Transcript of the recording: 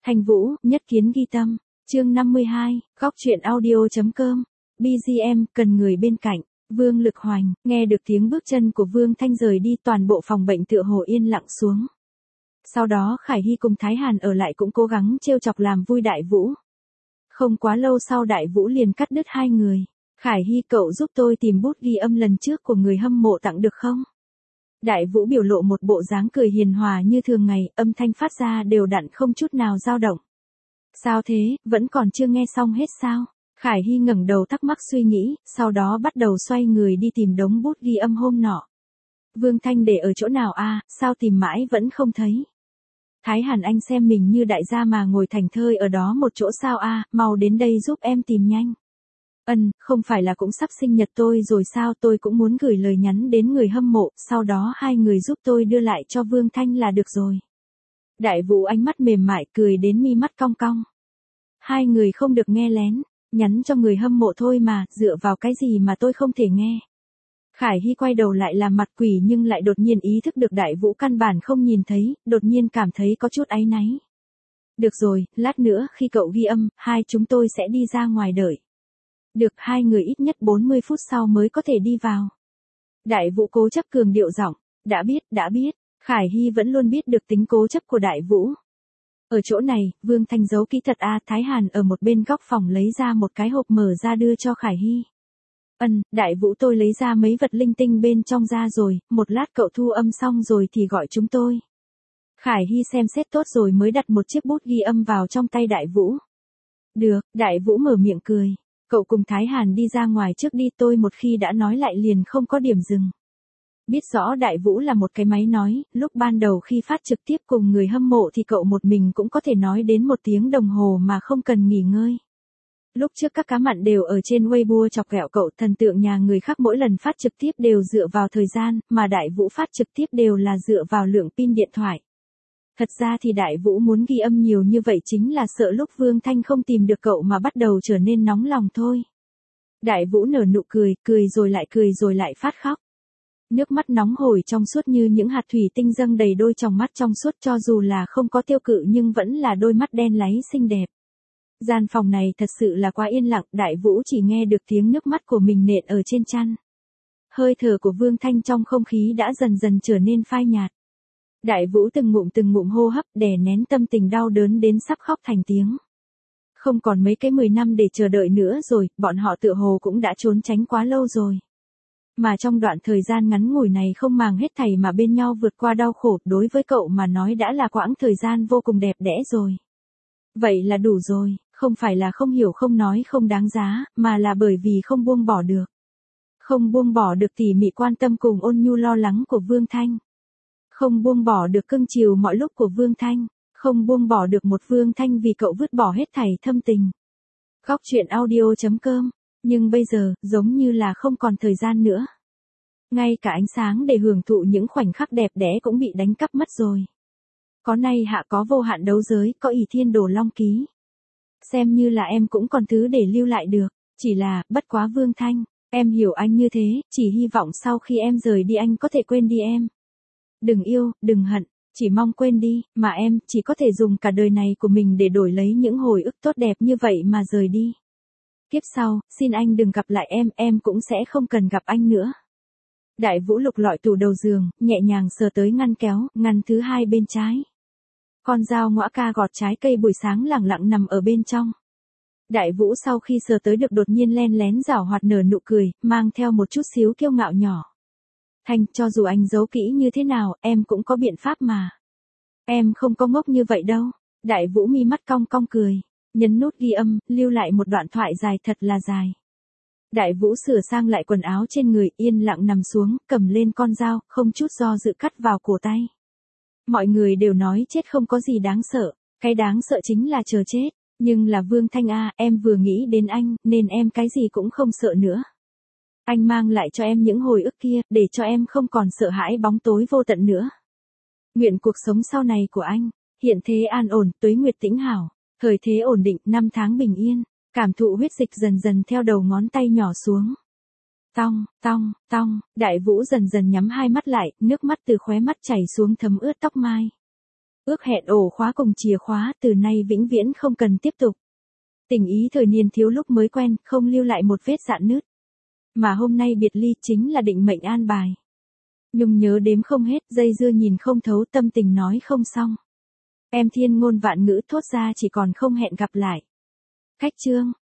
Thanh Vũ, Nhất Kiến Ghi Tâm, chương 52, góc truyện audio.com, BGM, cần người bên cạnh, Vương Lực Hoành, nghe được tiếng bước chân của Vương Thanh rời đi toàn bộ phòng bệnh tựa hồ yên lặng xuống. Sau đó Khải Hy cùng Thái Hàn ở lại cũng cố gắng trêu chọc làm vui Đại Vũ. Không quá lâu sau Đại Vũ liền cắt đứt hai người. Khải Hy, cậu giúp tôi tìm bút ghi âm lần trước của người hâm mộ tặng được không? Đại Vũ biểu lộ một bộ dáng cười hiền hòa như thường ngày, âm thanh phát ra đều đặn không chút nào dao động. Sao thế, vẫn còn chưa nghe xong hết sao? Khải Hy ngẩng đầu thắc mắc suy nghĩ, sau đó bắt đầu xoay người đi tìm đống bút ghi âm hôm nọ. Vương Thanh để ở chỗ nào a? Sao tìm mãi vẫn không thấy? Thái Hàn, anh xem mình như đại gia mà ngồi thành thơi ở đó một chỗ sao a? Mau đến đây giúp em tìm nhanh. Không phải là cũng sắp sinh nhật tôi rồi sao, tôi cũng muốn gửi lời nhắn đến người hâm mộ, sau đó hai người giúp tôi đưa lại cho Vương Thanh là được rồi. Đại Vũ ánh mắt mềm mại cười đến mi mắt cong cong. Hai người không được nghe lén, nhắn cho người hâm mộ thôi mà, dựa vào cái gì mà tôi không thể nghe. Khải Hy quay đầu lại làm mặt quỷ nhưng lại đột nhiên ý thức được Đại Vũ căn bản không nhìn thấy, đột nhiên cảm thấy có chút áy náy. Được rồi, lát nữa khi cậu ghi âm, hai chúng tôi sẽ đi ra ngoài đợi. Được, hai người ít nhất 40 phút sau mới có thể đi vào. Đại Vũ cố chấp cường điệu giọng, đã biết, Khải Hy vẫn luôn biết được tính cố chấp của Đại Vũ. Ở chỗ này, Vương Thanh giấu kỹ thật a. Thái Hàn ở một bên góc phòng lấy ra một cái hộp mở ra đưa cho Khải Hy. Đại Vũ, tôi lấy ra mấy vật linh tinh bên trong ra rồi, một lát cậu thu âm xong rồi thì gọi chúng tôi. Khải Hy xem xét tốt rồi mới đặt một chiếc bút ghi âm vào trong tay Đại Vũ. Được, Đại Vũ mở miệng cười. Cậu cùng Thái Hàn đi ra ngoài trước đi, tôi một khi đã nói lại liền không có điểm dừng. Biết rõ Đại Vũ là một cái máy nói, lúc ban đầu khi phát trực tiếp cùng người hâm mộ thì cậu một mình cũng có thể nói đến 1 tiếng đồng hồ mà không cần nghỉ ngơi. Lúc trước các cá mặn đều ở trên Weibo chọc ghẹo cậu, thần tượng nhà người khác mỗi lần phát trực tiếp đều dựa vào thời gian, mà Đại Vũ phát trực tiếp đều là dựa vào lượng pin điện thoại. Thật ra thì Đại Vũ muốn ghi âm nhiều như vậy chính là sợ lúc Vương Thanh không tìm được cậu mà bắt đầu trở nên nóng lòng thôi. Đại Vũ nở nụ cười, cười rồi lại phát khóc. Nước mắt nóng hổi trong suốt như những hạt thủy tinh dâng đầy đôi tròng mắt trong suốt, cho dù là không có tiêu cự nhưng vẫn là đôi mắt đen láy xinh đẹp. Gian phòng này thật sự là quá yên lặng, Đại Vũ chỉ nghe được tiếng nước mắt của mình nện ở trên chăn. Hơi thở của Vương Thanh trong không khí đã dần dần trở nên phai nhạt. Đại Vũ từng ngụm hô hấp, đè nén tâm tình đau đớn đến sắp khóc thành tiếng. Không còn mấy cái 10 năm để chờ đợi nữa rồi, bọn họ tựa hồ cũng đã trốn tránh quá lâu rồi. Mà trong đoạn thời gian ngắn ngủi này không màng hết thảy mà bên nhau vượt qua đau khổ, đối với cậu mà nói đã là quãng thời gian vô cùng đẹp đẽ rồi. Vậy là đủ rồi, không phải là không hiểu không nói không đáng giá, mà là bởi vì không buông bỏ được. Không buông bỏ được tỉ mỉ quan tâm cùng ôn nhu lo lắng của Vương Thanh. Không buông bỏ được cưng chiều mọi lúc của Vương Thanh, không buông bỏ được một Vương Thanh vì cậu vứt bỏ hết thảy thâm tình. Góc truyện audio.com, nhưng bây giờ, giống như là không còn thời gian nữa. Ngay cả ánh sáng để hưởng thụ những khoảnh khắc đẹp đẽ cũng bị đánh cắp mất rồi. Có nay hạ có vô hạn đấu giới, có ỷ thiên đồ long ký. Xem như là em cũng còn thứ để lưu lại được, chỉ là, bất quá Vương Thanh, em hiểu anh như thế, chỉ hy vọng sau khi em rời đi anh có thể quên đi em. Đừng yêu, đừng hận, chỉ mong quên đi, mà em chỉ có thể dùng cả đời này của mình để đổi lấy những hồi ức tốt đẹp như vậy mà rời đi. Kiếp sau, xin anh đừng gặp lại em cũng sẽ không cần gặp anh nữa. Đại Vũ lục lọi tủ đầu giường, nhẹ nhàng sờ tới ngăn kéo, ngăn thứ hai bên trái. Con dao ngõa ca gọt trái cây buổi sáng lẳng lặng nằm ở bên trong. Đại Vũ sau khi sờ tới được đột nhiên len lén giảo hoạt nở nụ cười, mang theo một chút xíu kiêu ngạo nhỏ. Thanh, cho dù anh giấu kỹ như thế nào, em cũng có biện pháp mà. Em không có ngốc như vậy đâu. Đại Vũ mi mắt cong cong cười, nhấn nút ghi âm, lưu lại một đoạn thoại dài thật là dài. Đại Vũ sửa sang lại quần áo trên người, yên lặng nằm xuống, cầm lên con dao, không chút do dự cắt vào cổ tay. Mọi người đều nói chết không có gì đáng sợ, cái đáng sợ chính là chờ chết, nhưng là Vương Thanh a, em vừa nghĩ đến anh, nên em cái gì cũng không sợ nữa. Anh mang lại cho em những hồi ức kia, để cho em không còn sợ hãi bóng tối vô tận nữa. Nguyện cuộc sống sau này của anh, hiện thế an ổn, tuế nguyệt tĩnh hảo, thời thế ổn định, năm tháng bình yên, cảm thụ huyết dịch dần dần theo đầu ngón tay nhỏ xuống. Tong, Đại Vũ dần dần nhắm hai mắt lại, nước mắt từ khóe mắt chảy xuống thấm ướt tóc mai. Ước hẹn ổ khóa cùng chìa khóa từ nay vĩnh viễn không cần tiếp tục. Tình ý thời niên thiếu lúc mới quen, không lưu lại một vết rạn nứt. Mà hôm nay biệt ly chính là định mệnh an bài. Nhung nhớ đếm không hết, dây dưa nhìn không thấu, tâm tình nói không xong. Em thiên ngôn vạn ngữ thốt ra chỉ còn không hẹn gặp lại. Khách chương.